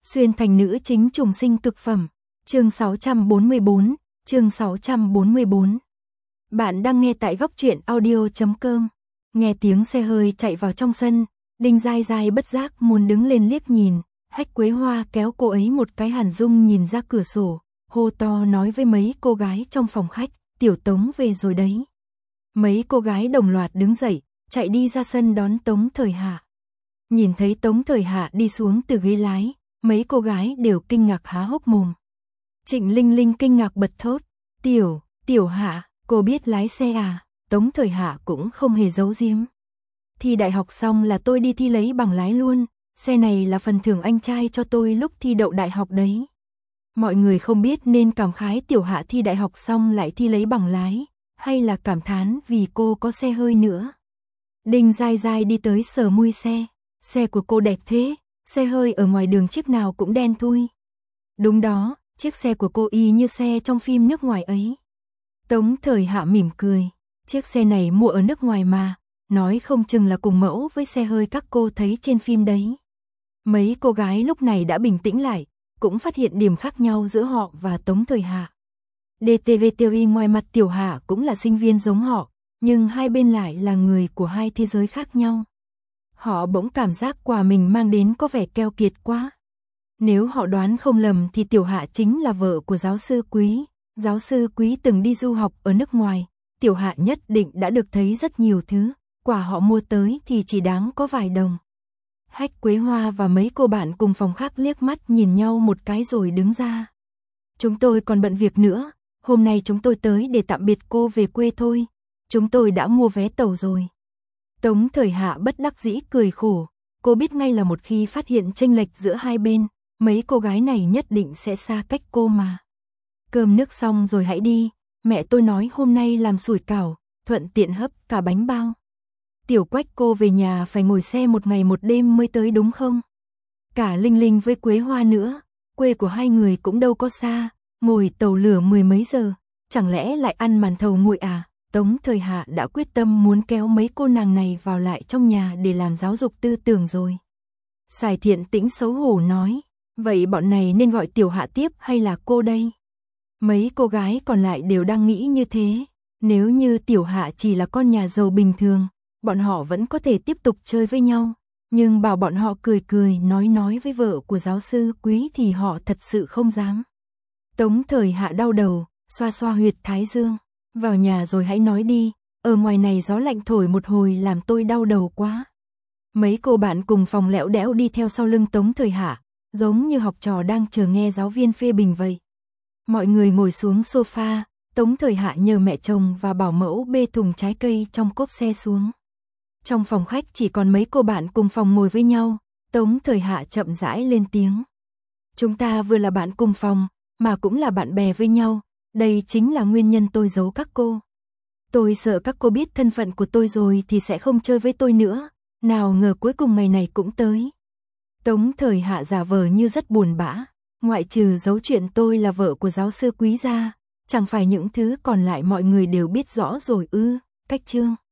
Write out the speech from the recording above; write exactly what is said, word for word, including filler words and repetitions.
Xuyên thành nữ chính trùng sinh cực phẩm. Chương sáu trăm bốn mươi bốn, chương sáu trăm bốn mươi bốn. Bạn đang nghe tại góc truyện audio chấm com. Nghe tiếng xe hơi chạy vào trong sân, Đinh Giai Giai bất giác muốn đứng lên liếc nhìn, Hách Quế Hoa kéo cô ấy một cái hàn dung nhìn ra cửa sổ, hô to nói với mấy cô gái trong phòng khách, Tiểu Tống về rồi đấy. Mấy cô gái đồng loạt đứng dậy, chạy đi ra sân đón Tống Thời Hạ. Nhìn thấy Tống Thời Hạ đi xuống từ ghế lái, mấy cô gái đều kinh ngạc há hốc mồm. Trịnh Linh Linh kinh ngạc bật thốt, Tiểu, Tiểu Hạ, cô biết lái xe à? Tống Thời Hạ cũng không hề giấu giếm. Thi đại học xong là tôi đi thi lấy bằng lái luôn, xe này là phần thưởng anh trai cho tôi lúc thi đậu đại học đấy. Mọi người không biết nên cảm khái Tiểu Hạ thi đại học xong lại thi lấy bằng lái, hay là cảm thán vì cô có xe hơi nữa. Đinh Giai Giai đi tới sờ mui xe, xe của cô đẹp thế, xe hơi ở ngoài đường chiếc nào cũng đen thui. Đúng đó, chiếc xe của cô y như xe trong phim nước ngoài ấy. Tống Thời Hạ mỉm cười, chiếc xe này mua ở nước ngoài mà, nói không chừng là cùng mẫu với xe hơi các cô thấy trên phim đấy. Mấy cô gái lúc này đã bình tĩnh lại, cũng phát hiện điểm khác nhau giữa họ và Tống Thời Hạ. đê tê vê tê i ngoài mặt Tiểu Hạ cũng là sinh viên giống họ, nhưng hai bên lại là người của hai thế giới khác nhau. Họ bỗng cảm giác quà mình mang đến có vẻ keo kiệt quá. Nếu họ đoán không lầm thì Tiểu Hạ chính là vợ của giáo sư Quý. Giáo sư Quý từng đi du học ở nước ngoài, Tiểu Hạ nhất định đã được thấy rất nhiều thứ, quà họ mua tới thì chỉ đáng có vài đồng. Hách Quế Hoa và mấy cô bạn cùng phòng khác liếc mắt nhìn nhau một cái rồi đứng ra. Chúng tôi còn bận việc nữa, hôm nay chúng tôi tới để tạm biệt cô về quê thôi, chúng tôi đã mua vé tàu rồi. Tống Thời Hạ bất đắc dĩ cười khổ, cô biết ngay là một khi phát hiện chênh lệch giữa hai bên, mấy cô gái này nhất định sẽ xa cách cô mà. Cơm nước xong rồi hãy đi, mẹ tôi nói hôm nay làm sủi cảo, thuận tiện hấp cả bánh bao. Tiểu Quách cô về nhà phải ngồi xe một ngày một đêm mới tới đúng không? Cả Linh Linh với Quế Hoa nữa, quê của hai người cũng đâu có xa, ngồi tàu lửa mười mấy giờ, chẳng lẽ lại ăn màn thầu nguội à? Tống Thời Hạ đã quyết tâm muốn kéo mấy cô nàng này vào lại trong nhà để làm giáo dục tư tưởng rồi. Sài Thiện Tĩnh xấu hổ nói, vậy bọn này nên gọi Tiểu Hạ tiếp hay là cô đây? Mấy cô gái còn lại đều đang nghĩ như thế, nếu như Tiểu Hạ chỉ là con nhà giàu bình thường, bọn họ vẫn có thể tiếp tục chơi với nhau, nhưng bảo bọn họ cười cười nói nói với vợ của giáo sư Quý thì họ thật sự không dám. Tống Thời Hạ đau đầu, xoa xoa huyệt thái dương, vào nhà rồi hãy nói đi, ở ngoài này gió lạnh thổi một hồi làm tôi đau đầu quá. Mấy cô bạn cùng phòng lẽo đẽo đi theo sau lưng Tống Thời Hạ, giống như học trò đang chờ nghe giáo viên phê bình vậy. Mọi người ngồi xuống sofa, Tống Thời Hạ nhờ mẹ chồng và bảo mẫu bê thùng trái cây trong cốp xe xuống. Trong phòng khách chỉ còn mấy cô bạn cùng phòng ngồi với nhau, Tống Thời Hạ chậm rãi lên tiếng. Chúng ta vừa là bạn cùng phòng, mà cũng là bạn bè với nhau, đây chính là nguyên nhân tôi giấu các cô. Tôi sợ các cô biết thân phận của tôi rồi thì sẽ không chơi với tôi nữa, nào ngờ cuối cùng ngày này cũng tới. Tống Thời Hạ giả vờ như rất buồn bã, ngoại trừ giấu chuyện tôi là vợ của giáo sư Quý ra, chẳng phải những thứ còn lại mọi người đều biết rõ rồi ư? Cách chương